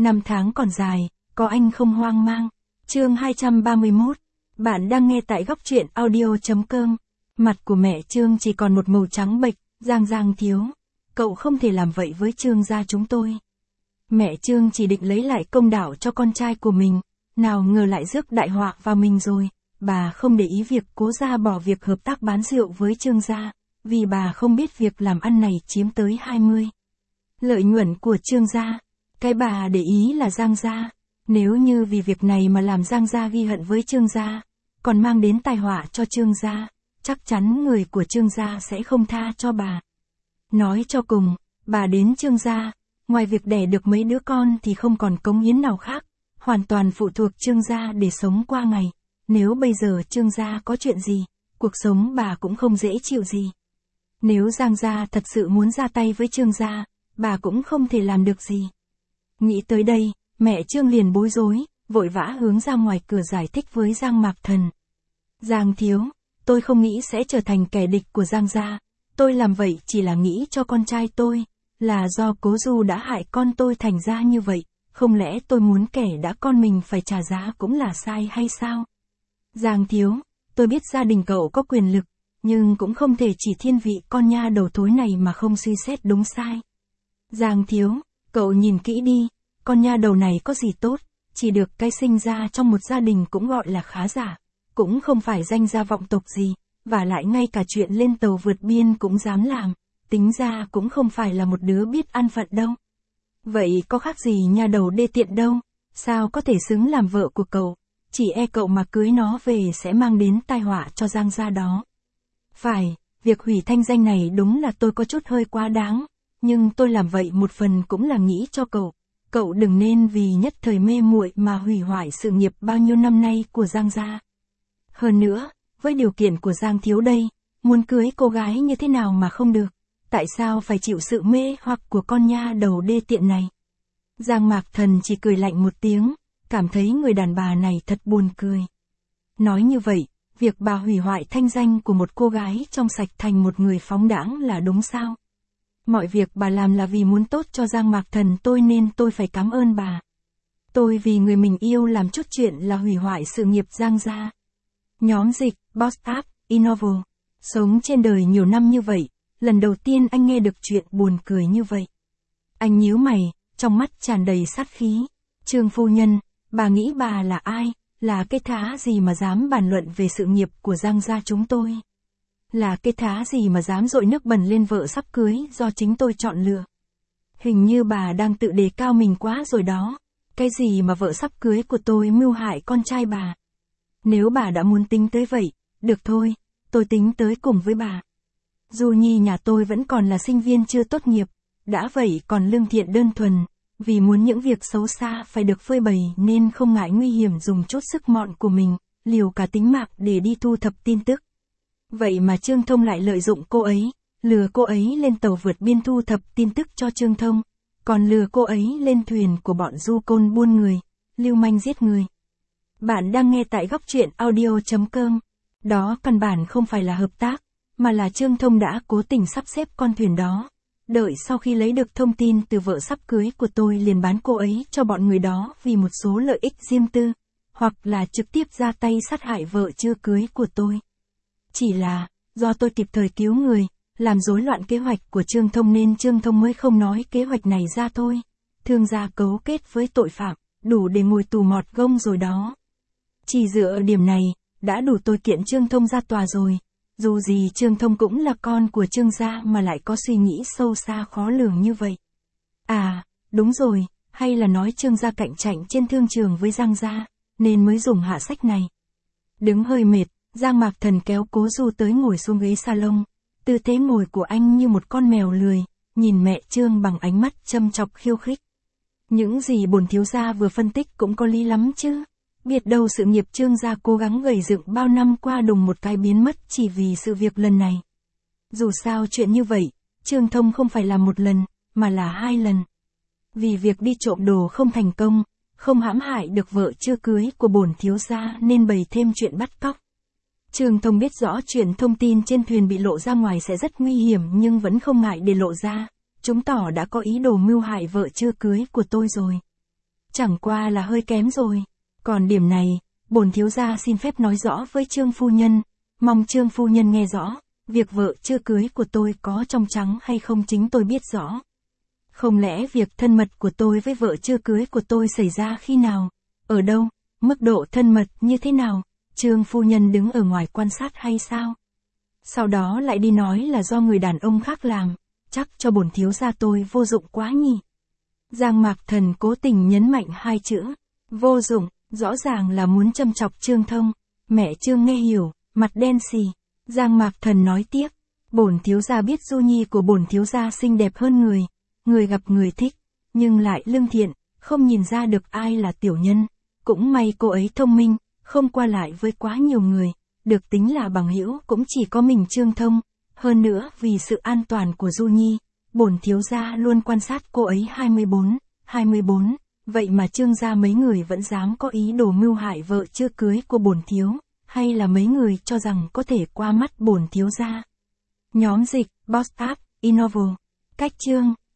Năm tháng còn dài, có anh không hoang mang. Chương 231. Bạn đang nghe tại góc truyện audio.com. Mặt của mẹ Trương chỉ còn một màu trắng bệch, Giang thiếu. Cậu không thể làm vậy với Trương gia chúng tôi. Mẹ Trương chỉ định lấy lại công đạo cho con trai của mình, nào ngờ lại rước đại họa vào mình rồi. Bà không để ý việc Cố gia bỏ việc hợp tác bán rượu với Trương gia, vì bà không biết việc làm ăn này chiếm tới 20 lợi nhuận của Trương gia. Cái bà để ý là Giang gia. Nếu như vì việc này mà làm Giang gia ghi hận với Trương gia, còn mang đến tai họa cho Trương gia, chắc chắn người của Trương gia sẽ không tha cho bà. Nói cho cùng, bà đến Trương gia, ngoài việc đẻ được mấy đứa con thì không còn cống hiến nào khác, hoàn toàn phụ thuộc Trương gia để sống qua ngày. Nếu bây giờ Trương gia có chuyện gì, cuộc sống bà cũng không dễ chịu gì. Nếu Giang gia thật sự muốn ra tay với Trương gia, bà cũng không thể làm được gì. Nghĩ tới đây, mẹ Trương liền bối rối, vội vã hướng ra ngoài cửa giải thích với Giang Mạc Thần. Giang thiếu, tôi không nghĩ sẽ trở thành kẻ địch của Giang gia. Tôi làm vậy chỉ là nghĩ cho con trai tôi, là do Cố Du đã hại con tôi thành ra như vậy, không lẽ tôi muốn kẻ đã con mình phải trả giá cũng là sai hay sao? Giang thiếu, tôi biết gia đình cậu có quyền lực, nhưng cũng không thể chỉ thiên vị con nha đầu thối này mà không suy xét đúng sai. Giang thiếu, cậu nhìn kỹ đi, con nha đầu này có gì tốt, chỉ được cái sinh ra trong một gia đình cũng gọi là khá giả, cũng không phải danh gia vọng tộc gì, và lại ngay cả chuyện lên tàu vượt biên cũng dám làm, tính ra cũng không phải là một đứa biết ăn phận đâu. Vậy có khác gì nha đầu đê tiện đâu, sao có thể xứng làm vợ của cậu, chỉ e cậu mà cưới nó về sẽ mang đến tai họa cho Giang gia đó. Phải, việc hủy thanh danh này đúng là tôi có chút hơi quá đáng, nhưng tôi làm vậy một phần cũng là nghĩ cho cậu đừng nên vì nhất thời mê muội mà hủy hoại sự nghiệp bao nhiêu năm nay của Giang gia. Hơn nữa, với điều kiện của Giang thiếu đây, muốn cưới cô gái như thế nào mà không được, tại sao phải chịu sự mê hoặc của con nha đầu đê tiện này? Giang Mạc Thần chỉ cười lạnh một tiếng, cảm thấy người đàn bà này thật buồn cười. Nói như vậy, việc bà hủy hoại thanh danh của một cô gái trong sạch thành một người phóng đãng là đúng sao? Mọi việc bà làm là vì muốn tốt cho Giang Mạc Thần tôi nên tôi phải cảm ơn bà. Tôi vì người mình yêu làm chút chuyện là hủy hoại sự nghiệp Giang gia. Nhóm dịch, Boss App, Innovo. Sống trên đời nhiều năm như vậy, lần đầu tiên anh nghe được chuyện buồn cười như vậy. Anh nhíu mày, trong mắt tràn đầy sát khí. Trương phu nhân, bà nghĩ bà là ai, là cái thá gì mà dám bàn luận về sự nghiệp của Giang gia chúng tôi? Là cái thá gì mà dám dội nước bẩn lên vợ sắp cưới do chính tôi chọn lựa? Hình như bà đang tự đề cao mình quá rồi đó. Cái gì mà vợ sắp cưới của tôi mưu hại con trai bà? Nếu bà đã muốn tính tới vậy, được thôi, tôi tính tới cùng với bà. Du Nhi nhà tôi vẫn còn là sinh viên chưa tốt nghiệp, đã vậy còn lương thiện đơn thuần, vì muốn những việc xấu xa phải được phơi bày nên không ngại nguy hiểm dùng chút sức mọn của mình, liều cả tính mạng để đi thu thập tin tức. Vậy mà Trương Thông lại lợi dụng cô ấy, lừa cô ấy lên tàu vượt biên thu thập tin tức cho Trương Thông, còn lừa cô ấy lên thuyền của bọn du côn buôn người, lưu manh giết người. Bạn đang nghe tại góc truyện audio.com. Đó căn bản không phải là hợp tác, mà là Trương Thông đã cố tình sắp xếp con thuyền đó. Đợi sau khi lấy được thông tin từ vợ sắp cưới của tôi liền bán cô ấy cho bọn người đó vì một số lợi ích riêng tư, hoặc là trực tiếp ra tay sát hại vợ chưa cưới của tôi. Chỉ là, do tôi kịp thời cứu người, làm rối loạn kế hoạch của Trương Thông nên Trương Thông mới không nói kế hoạch này ra thôi. Thương gia cấu kết với tội phạm, đủ để ngồi tù mọt gông rồi đó. Chỉ dựa điểm này, đã đủ tôi kiện Trương Thông ra tòa rồi. Dù gì Trương Thông cũng là con của Trương gia mà lại có suy nghĩ sâu xa khó lường như vậy. À, đúng rồi, hay là nói Trương gia cạnh tranh trên thương trường với Giang gia, nên mới dùng hạ sách này. Đứng hơi mệt, Giang Mạc Thần kéo Cố Du tới ngồi xuống ghế salon. Tư thế ngồi của anh như một con mèo lười, nhìn mẹ Trương bằng ánh mắt châm chọc khiêu khích. Những gì bổn thiếu gia vừa phân tích cũng có lý lắm chứ. Biết đâu sự nghiệp Trương gia cố gắng gầy dựng bao năm qua đùng một cái biến mất chỉ vì sự việc lần này. Dù sao chuyện như vậy, Trương Thông không phải làm một lần, mà là 2 lần. Vì việc đi trộm đồ không thành công, không hãm hại được vợ chưa cưới của bổn thiếu gia nên bày thêm chuyện bắt cóc. Trương Thông biết rõ chuyện thông tin trên thuyền bị lộ ra ngoài sẽ rất nguy hiểm nhưng vẫn không ngại để lộ ra, chứng tỏ đã có ý đồ mưu hại vợ chưa cưới của tôi rồi. chẳng qua là hơi kém rồi. Còn điểm này, bổn thiếu gia xin phép nói rõ với Trương phu nhân, mong Trương phu nhân nghe rõ, việc vợ chưa cưới của tôi có trong trắng hay không chính tôi biết rõ. Không lẽ việc thân mật của tôi với vợ chưa cưới của tôi xảy ra khi nào, ở đâu, mức độ thân mật như thế nào, Trương phu nhân đứng ở ngoài quan sát hay sao? Sau đó lại đi nói là do người đàn ông khác làm, chắc cho bổn thiếu gia tôi vô dụng quá nhỉ. Giang Mạc Thần cố tình nhấn mạnh hai chữ, vô dụng, rõ ràng là muốn châm chọc Trương Thông. Mẹ Trương nghe hiểu, mặt đen xì. Giang Mạc Thần nói tiếp, bổn thiếu gia biết Du Nhi của bổn thiếu gia xinh đẹp hơn người, người gặp người thích, nhưng lại lương thiện, không nhìn ra được ai là tiểu nhân. Cũng may cô ấy thông minh, không qua lại với quá nhiều người, được tính là bằng hữu cũng chỉ có mình Trương Thông. Hơn nữa vì sự an toàn của Du Nhi, bổn thiếu gia luôn quan sát cô ấy 24, vậy mà Trương gia mấy người vẫn dám có ý đồ mưu hại vợ chưa cưới của bổn thiếu, hay là mấy người cho rằng có thể qua mắt bổn thiếu gia. Nhóm dịch, Boss App, Innovo, cách chương